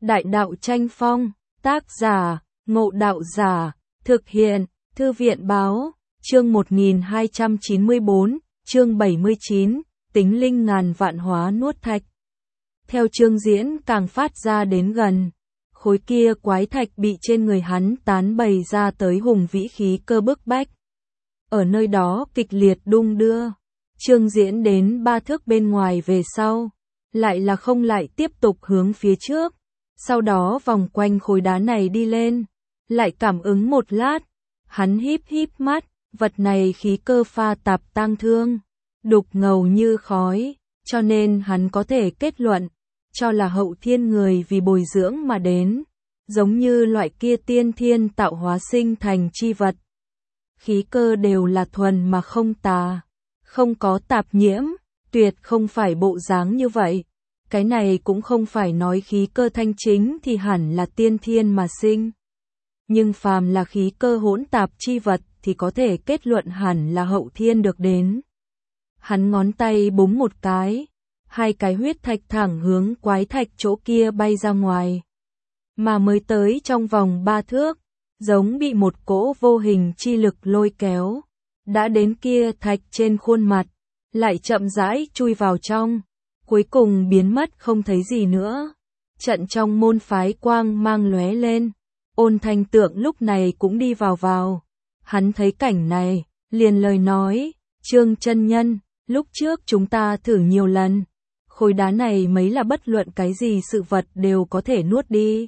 Đại đạo tranh phong, tác giả, Ngộ Đạo Giả, thực hiện, Thư viện báo, chương 1294, chương 79, tính linh ngàn vạn hóa nuốt thạch. Theo chương diễn càng phát ra đến gần, khối kia quái thạch bị trên người hắn tán bày ra tới hùng vĩ khí cơ bức bách. Ở nơi đó kịch liệt đung đưa, chương diễn đến 3 thước bên ngoài về sau, lại là không lại tiếp tục hướng phía trước, sau đó vòng quanh khối đá này đi lên, lại cảm ứng một lát, hắn híp híp mắt, vật này khí cơ pha tạp tang thương, đục ngầu như khói, cho nên hắn có thể kết luận, cho là hậu thiên người vì bồi dưỡng mà đến, giống như loại kia tiên thiên tạo hóa sinh thành chi vật. Khí cơ đều là thuần mà không tà, không có tạp nhiễm, tuyệt không phải bộ dáng như vậy. Cái này cũng không phải nói khí cơ thanh chính thì hẳn là tiên thiên mà sinh. Nhưng phàm là khí cơ hỗn tạp chi vật thì có thể kết luận hẳn là hậu thiên được đến. Hắn ngón tay búng một cái, hai cái huyết thạch thẳng hướng quái thạch chỗ kia bay ra ngoài. Mà mới tới trong vòng 3 thước, giống bị một cỗ vô hình chi lực lôi kéo, đã đến kia thạch trên khuôn mặt, lại chậm rãi chui vào trong, cuối cùng biến mất không thấy gì nữa. Trận trong môn phái quang mang lóe lên, Ôn Thanh Tượng lúc này cũng đi vào. Hắn thấy cảnh này, liền lời nói, Trương chân nhân, lúc trước chúng ta thử nhiều lần, khối đá này mấy là bất luận cái gì sự vật đều có thể nuốt đi.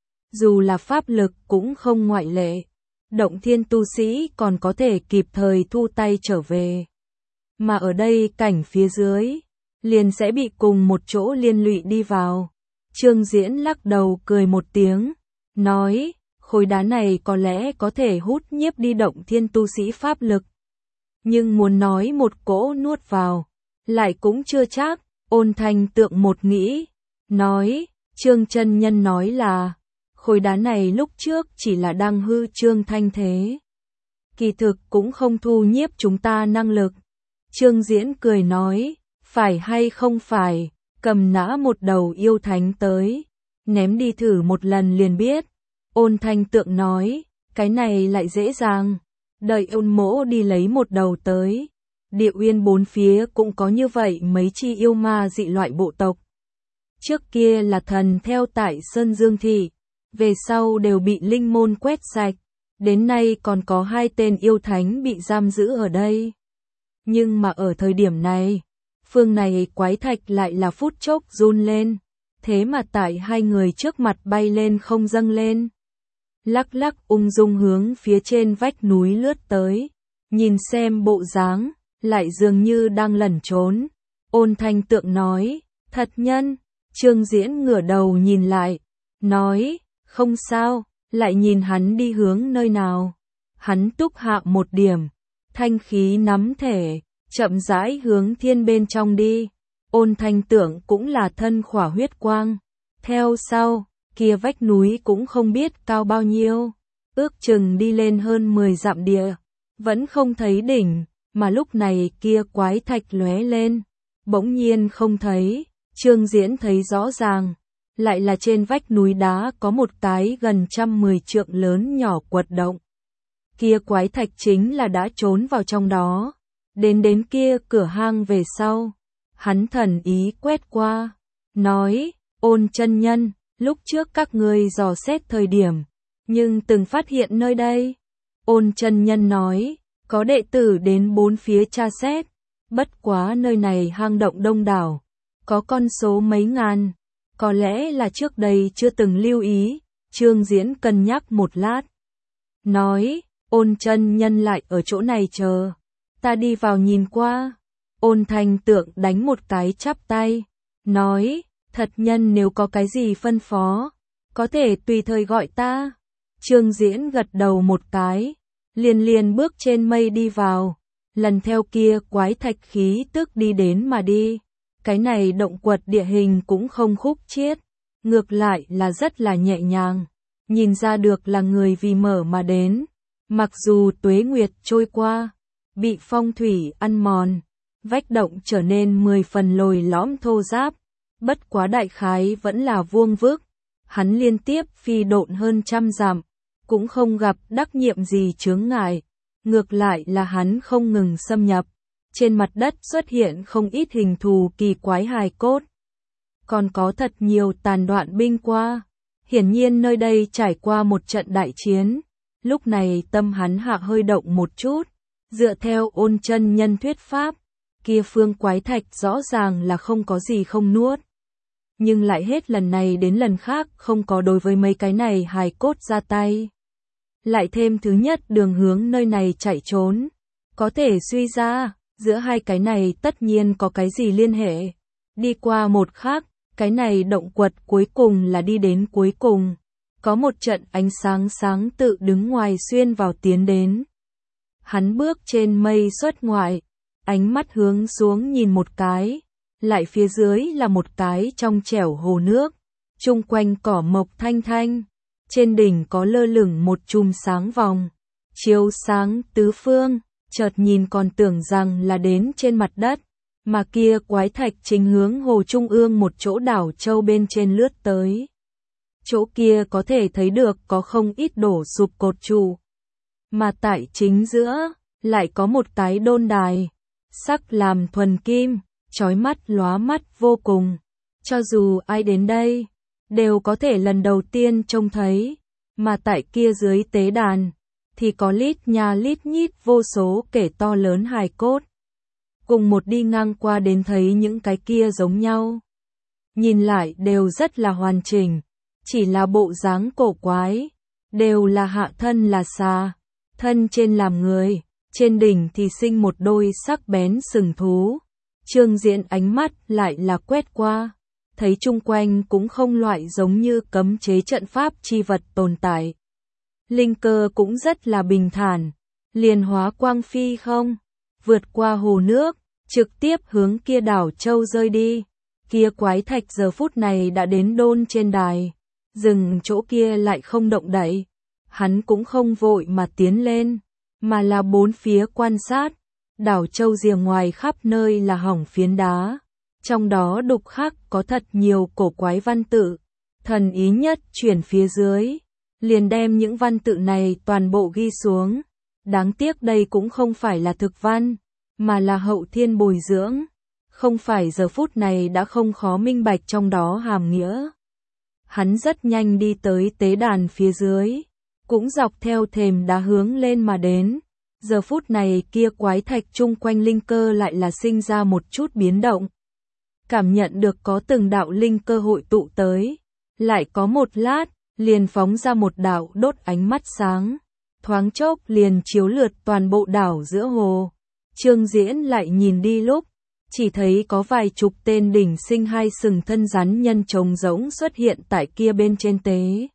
Dù là pháp lực cũng không ngoại lệ, động thiên tu sĩ còn có thể kịp thời thu tay trở về. Mà ở đây cảnh phía dưới, liền sẽ bị cùng một chỗ liên lụy đi vào. Trương Diễn lắc đầu cười một tiếng, nói, khối đá này có lẽ có thể hút nhiếp đi động thiên tu sĩ pháp lực. Nhưng muốn nói một cỗ nuốt vào, lại cũng chưa chắc. Ôn Thanh Tượng một nghĩ, nói, Trương chân nhân nói là, khối đá này lúc trước chỉ là đang hư trương thanh thế. Kỳ thực cũng không thu nhiếp chúng ta năng lực. Trương Diễn cười nói, phải hay không phải, cầm nã một đầu yêu thánh tới, ném đi thử một lần liền biết. Ôn Thanh Tượng nói, cái này lại dễ dàng, đợi ôn mỗ đi lấy một đầu tới. Địa Uyên bốn phía cũng có như vậy mấy chi yêu ma dị loại bộ tộc. Trước kia là thần theo tại Sơn Dương Thị, về sau đều bị linh môn quét sạch, đến nay còn có 2 tên yêu thánh bị giam giữ ở đây. Nhưng mà ở thời điểm này, phương này quái thạch lại là phút chốc run lên, thế mà tại 2 người trước mặt bay lên không dâng lên. Lắc lắc ung dung hướng phía trên vách núi lướt tới, nhìn xem bộ dáng, lại dường như đang lẩn trốn. Ôn Thanh Tượng nói, thật nhân. Trương Diễn ngửa đầu nhìn lại, nói, không sao, lại nhìn hắn đi hướng nơi nào. Hắn túc hạ một điểm, thanh khí nắm thể, chậm rãi hướng thiên bên trong đi. Ôn Thanh Tượng cũng là thân khỏa huyết quang. Theo sau, kia vách núi cũng không biết cao bao nhiêu, ước chừng đi lên hơn 10 dặm địa, vẫn không thấy đỉnh, mà lúc này kia quái thạch lóe lên, bỗng nhiên không thấy. Trương Diễn thấy rõ ràng, lại là trên vách núi đá có một cái gần 110 trượng lớn nhỏ quật động. Kia quái thạch chính là đã trốn vào trong đó. Đến kia cửa hang về sau, hắn thần ý quét qua, nói, Ôn chân nhân, lúc trước các ngươi dò xét thời điểm, nhưng từng phát hiện nơi đây. Ôn chân nhân nói, có đệ tử đến 4 phía tra xét, bất quá nơi này hang động đông đảo, có con số mấy ngàn, có lẽ là trước đây chưa từng lưu ý. Trương Diễn cân nhắc một lát, nói, Ôn chân nhân lại ở chỗ này chờ, ta đi vào nhìn qua. Ôn Thanh Tượng đánh một cái chắp tay, nói, thật nhân nếu có cái gì phân phó, có thể tùy thời gọi ta. Trương Diễn gật đầu một cái, liền bước trên mây đi vào, lần theo kia quái thạch khí tức đi đến mà đi. Cái này động quật địa hình cũng không khúc chiết, ngược lại là rất là nhẹ nhàng, nhìn ra được là người vì mở mà đến. Mặc dù tuế nguyệt trôi qua, bị phong thủy ăn mòn, vách động trở nên 10 phần lồi lõm thô ráp, bất quá đại khái vẫn là vuông vức, hắn liên tiếp phi độn hơn 100 dặm, cũng không gặp đắc nhiệm gì chướng ngại, ngược lại là hắn không ngừng xâm nhập, trên mặt đất xuất hiện không ít hình thù kỳ quái hài cốt, còn có thật nhiều tàn đoạn binh qua, hiển nhiên nơi đây trải qua một trận đại chiến, lúc này tâm hắn hạ hơi động một chút, dựa theo Ôn chân nhân thuyết pháp, kia phương quái thạch rõ ràng là không có gì không nuốt. Nhưng lại hết lần này đến lần khác không có đối với mấy cái này hài cốt ra tay. Lại thêm thứ nhất đường hướng nơi này chạy trốn. Có thể suy ra, giữa hai cái này tất nhiên có cái gì liên hệ. Đi qua một khác, cái này động quật cuối cùng là đi đến cuối cùng. Có một trận ánh sáng sáng tự đứng ngoài xuyên vào tiến đến. Hắn bước trên mây xuất ngoại, ánh mắt hướng xuống nhìn một cái. Lại phía dưới là một cái trong trẻo hồ nước, chung quanh cỏ mộc thanh thanh, trên đỉnh có lơ lửng một chùm sáng vòng, chiếu sáng tứ phương, chợt nhìn còn tưởng rằng là đến trên mặt đất, mà kia quái thạch chính hướng hồ trung ương một chỗ đảo châu bên trên lướt tới. Chỗ kia có thể thấy được có không ít đổ sụp cột trụ, mà tại chính giữa, lại có một cái đôn đài, sắc làm thuần kim, chói mắt lóa mắt vô cùng. Cho dù ai đến đây, đều có thể lần đầu tiên trông thấy, mà tại kia dưới tế đàn, thì có lít nha lít nhít vô số kẻ to lớn hài cốt. Cùng một đi ngang qua đến thấy những cái kia giống nhau. Nhìn lại đều rất là hoàn chỉnh, chỉ là bộ dáng cổ quái, đều là hạ thân là xà, thân trên làm người, trên đỉnh thì sinh một đôi sắc bén sừng thú. Trương Diễn ánh mắt lại là quét qua, thấy chung quanh cũng không loại giống như cấm chế trận pháp chi vật tồn tại. Linh cơ cũng rất là bình thản, liền hóa quang phi không, vượt qua hồ nước, trực tiếp hướng kia đảo châu rơi đi. Kia quái thạch giờ phút này đã đến đôn trên đài, dừng chỗ kia lại không động đậy. Hắn cũng không vội mà tiến lên, mà là bốn phía quan sát. Đảo châu rìa ngoài khắp nơi là hỏng phiến đá, trong đó đục khắc có thật nhiều cổ quái văn tự, thần ý nhất chuyển phía dưới, liền đem những văn tự này toàn bộ ghi xuống. Đáng tiếc đây cũng không phải là thực văn, mà là hậu thiên bồi dưỡng, không phải giờ phút này đã không khó minh bạch trong đó hàm nghĩa. Hắn rất nhanh đi tới tế đàn phía dưới, cũng dọc theo thềm đá hướng lên mà đến. Giờ phút này kia quái thạch chung quanh linh cơ lại là sinh ra một chút biến động. Cảm nhận được có từng đạo linh cơ hội tụ tới. Lại có một lát, liền phóng ra một đạo đốt ánh mắt sáng. Thoáng chốc liền chiếu lượt toàn bộ đảo giữa hồ. Trương Diễn lại nhìn đi lúc, chỉ thấy có vài chục tên đỉnh sinh hai sừng thân rắn nhân trống rỗng xuất hiện tại kia bên trên tế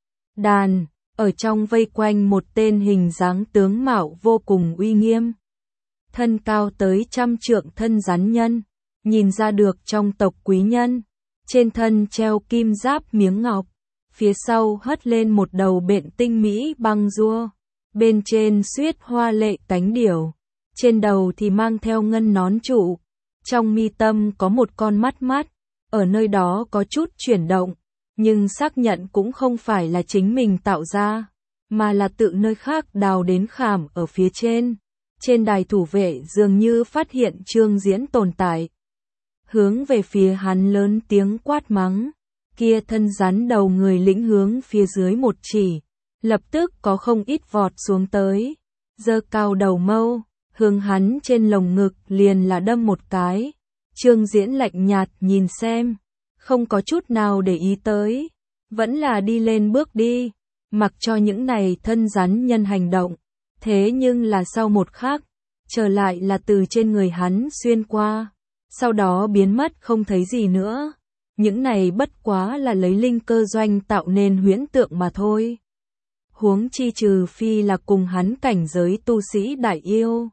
đàn. Ở trong vây quanh một tên hình dáng tướng mạo vô cùng uy nghiêm. Thân cao tới 100 trượng thân rắn nhân, nhìn ra được trong tộc quý nhân. Trên thân treo kim giáp miếng ngọc, phía sau hất lên một đầu bện tinh mỹ băng rua. Bên trên xuyết hoa lệ cánh điểu, trên đầu thì mang theo ngân nón trụ. Trong mi tâm có một con mắt mắt, ở nơi đó có chút chuyển động. Nhưng xác nhận cũng không phải là chính mình tạo ra, mà là tự nơi khác đào đến khảm ở phía trên. Trên đài thủ vệ dường như phát hiện Trương Diễn tồn tại. Hướng về phía hắn lớn tiếng quát mắng, kia thân rắn đầu người lĩnh hướng phía dưới một chỉ. Lập tức có không ít vọt xuống tới, giơ cao đầu mâu, hướng hắn trên lồng ngực liền là đâm một cái. Trương Diễn lạnh nhạt nhìn xem, không có chút nào để ý tới, vẫn là đi lên bước đi, mặc cho những này thân rắn nhân hành động. Thế nhưng là sau một khắc, trở lại là từ trên người hắn xuyên qua, sau đó biến mất không thấy gì nữa. Những này bất quá là lấy linh cơ doanh tạo nên huyễn tượng mà thôi. Huống chi trừ phi là cùng hắn cảnh giới tu sĩ đại yêu.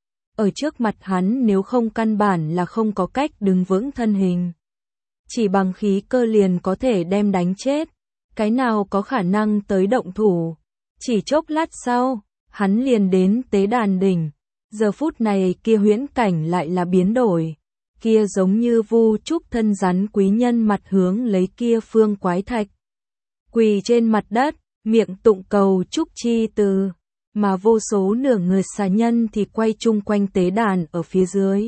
Ở trước mặt hắn nếu không căn bản là không có cách đứng vững thân hình. Chỉ bằng khí cơ liền có thể đem đánh chết, cái nào có khả năng tới động thủ. Chỉ chốc lát sau, hắn liền đến tế đàn đỉnh. Giờ phút này kia huyễn cảnh lại là biến đổi. Kia giống như vu trúc thân rắn quý nhân mặt hướng lấy kia phương quái thạch. quỳ trên mặt đất, miệng tụng cầu chúc chi từ, mà vô số nửa người xà nhân thì quay chung quanh tế đàn ở phía dưới.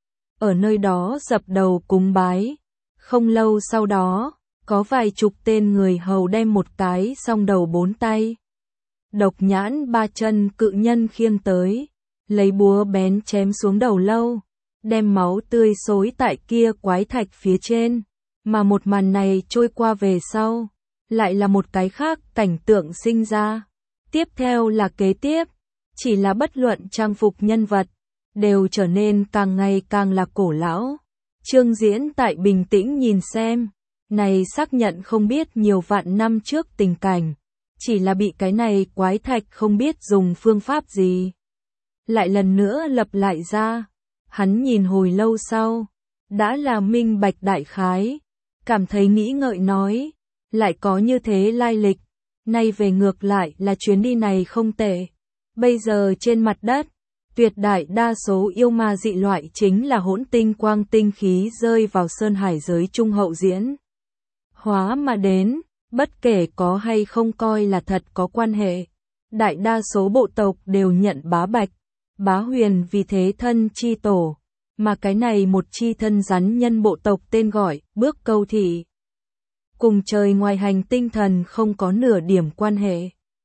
Ở nơi đó dập đầu cúng bái. Không lâu sau đó, có vài chục tên người hầu đem một cái song đầu 4 tay, độc nhãn 3 chân cự nhân khiêng tới, lấy búa bén chém xuống đầu lâu, đem máu tươi xối tại kia quái thạch phía trên. Mà một màn này trôi qua về sau, lại là một cái khác cảnh tượng sinh ra. Tiếp theo là kế tiếp, chỉ là bất luận trang phục nhân vật, đều trở nên càng ngày càng là cổ lão. Trương Diễn tại bình tĩnh nhìn xem, này xác nhận không biết nhiều vạn năm trước tình cảnh, chỉ là bị cái này quái thạch không biết dùng phương pháp gì, lại lần nữa lập lại ra. Hắn nhìn hồi lâu sau, đã là minh bạch đại khái, cảm thấy nghĩ ngợi nói, lại có như thế lai lịch, nay về ngược lại là chuyến đi này không tệ. Bây giờ trên mặt đất, tuyệt đại đa số yêu ma dị loại chính là hỗn tinh quang tinh khí rơi vào sơn hải giới trung hậu diễn hóa mà đến, bất kể có hay không coi là thật có quan hệ. Đại đa số bộ tộc đều nhận bá bạch, bá huyền vì thế thân chi tổ, mà cái này một chi thân rắn nhân bộ tộc tên gọi Bước Câu Thị, cùng trời ngoài hành tinh thần không có nửa điểm quan hệ.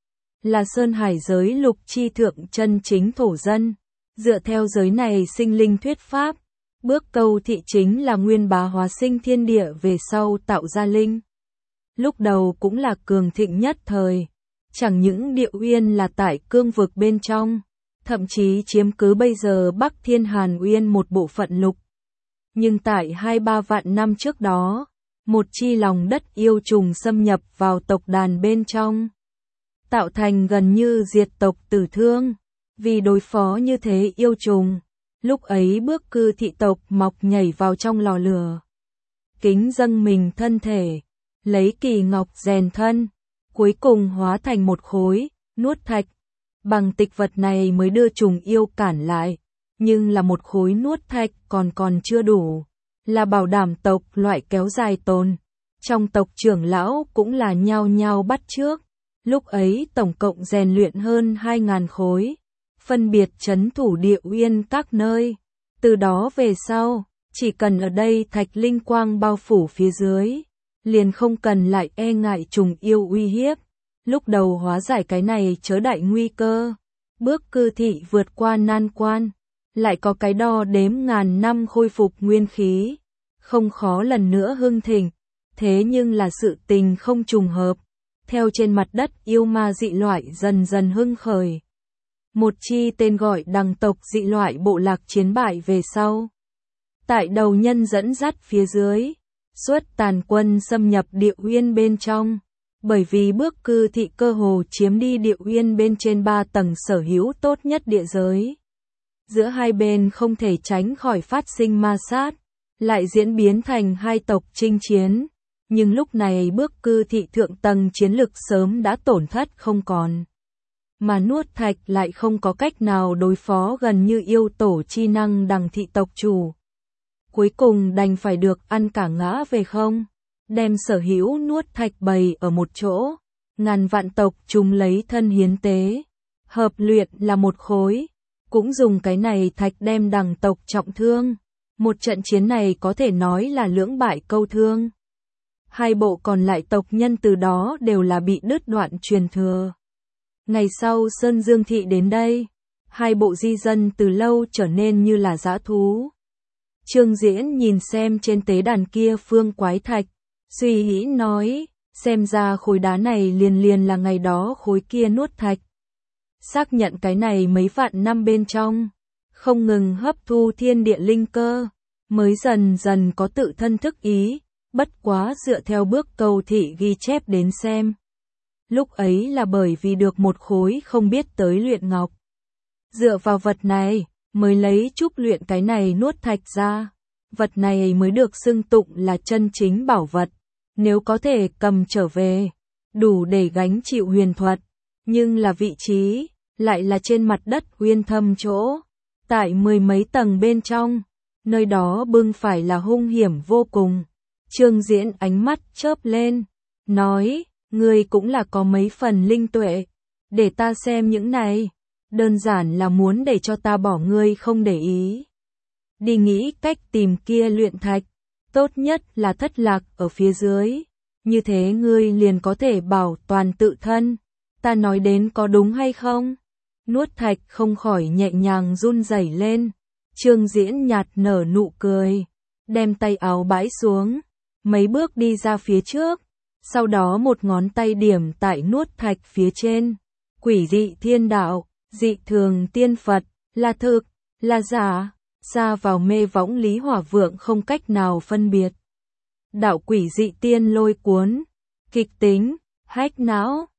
Là sơn hải giới lục chi thượng chân chính thổ dân. Dựa theo giới này sinh linh thuyết pháp, Bước Câu Thị chính là nguyên bá hóa sinh thiên địa về sau tạo ra linh. Lúc đầu cũng là cường thịnh nhất thời, chẳng những địa uyên là tại cương vực bên trong, thậm chí chiếm cứ bây giờ Bắc Thiên Hàn Uyên một bộ phận lục. Nhưng tại 2-3 vạn năm trước đó, một chi lòng đất yêu trùng xâm nhập vào tộc đàn bên trong, tạo thành gần như diệt tộc tử thương. Vì đối phó như thế yêu trùng, lúc ấy Bước Cư thị tộc mọc nhảy vào trong lò lửa, kính dâng mình thân thể, lấy kỳ ngọc rèn thân, cuối cùng hóa thành một khối nuốt thạch. Bằng tịch vật này mới đưa trùng yêu cản lại, nhưng là một khối nuốt thạch còn chưa đủ, là bảo đảm tộc loại kéo dài tồn. Trong tộc trưởng lão cũng là nhao nhao bắt chước, lúc ấy tổng cộng rèn luyện hơn 2.000 khối, phân biệt trấn thủ địa uyên các nơi. Từ đó về sau, chỉ cần ở đây thạch linh quang bao phủ phía dưới, liền không cần lại e ngại trùng yêu uy hiếp. Lúc đầu hóa giải cái này chớ đại nguy cơ, Bước Cư thị vượt qua nan quan, lại có cái đo đếm ngàn năm khôi phục nguyên khí, không khó lần nữa hưng thịnh. Thế nhưng là sự tình không trùng hợp, theo trên mặt đất yêu ma dị loại dần dần hưng khởi. Một chi tên gọi đằng tộc dị loại bộ lạc chiến bại về sau, tại đầu nhân dẫn dắt phía dưới, xuất tàn quân xâm nhập địa uyên bên trong. Bởi vì Bước Cư thị cơ hồ chiếm đi địa uyên bên trên 3 tầng sở hữu tốt nhất địa giới. Giữa hai bên không thể tránh khỏi phát sinh ma sát, lại diễn biến thành hai tộc chinh chiến. Nhưng lúc này Bước Cư thị thượng tầng chiến lực sớm đã tổn thất không còn. Mà nuốt thạch lại không có cách nào đối phó gần như yêu tổ chi năng đằng thị tộc chủ. Cuối cùng đành phải được ăn cả ngã về không. Đem sở hữu nuốt thạch bày ở một chỗ, ngàn vạn tộc chúng lấy thân hiến tế, hợp luyện là một khối, cũng dùng cái này thạch đem đằng tộc trọng thương. Một trận chiến này có thể nói là lưỡng bại câu thương. Hai bộ còn lại tộc nhân từ đó đều là bị đứt đoạn truyền thừa. Ngày sau Sơn Dương thị đến đây, hai bộ di dân từ lâu trở nên như là dã thú. Trương Diễn nhìn xem trên tế đàn kia phương quái thạch, suy nghĩ nói, xem ra khối đá này liền là ngày đó khối kia nuốt thạch. Xác nhận cái này mấy vạn năm bên trong, không ngừng hấp thu thiên địa linh cơ, mới dần dần có tự thân thức ý, bất quá dựa theo Bước Câu thị ghi chép đến xem. Lúc ấy là bởi vì được một khối không biết tới luyện ngọc. Dựa vào vật này, mới lấy chút luyện cái này nuốt thạch ra. Vật này mới được xưng tụng là chân chính bảo vật. Nếu có thể cầm trở về, đủ để gánh chịu huyền thuật. Nhưng là vị trí, lại là trên mặt đất uyên thâm chỗ. Tại 10 mấy tầng bên trong, nơi đó bưng phải là hung hiểm vô cùng. Trương Diễn ánh mắt chớp lên, nói, ngươi cũng là có mấy phần linh tuệ. Để ta xem những này. Đơn giản là muốn để cho ta bỏ ngươi không để ý. Đi nghĩ cách tìm kia luyện thạch. Tốt nhất là thất lạc ở phía dưới. Như thế ngươi liền có thể bảo toàn tự thân. Ta nói đến có đúng hay không? Nuốt thạch không khỏi nhẹ nhàng run rẩy lên. Trương Diễn nhạt nở nụ cười. Đem tay áo bãi xuống. Mấy bước đi ra phía trước. Sau đó một ngón tay điểm tại nuốt thạch phía trên. Quỷ dị thiên đạo, dị thường tiên Phật, là thực, là giả, xa vào mê võng Lý Hỏa Vượng không cách nào phân biệt. Đạo quỷ dị tiên lôi cuốn, kịch tính, hách não,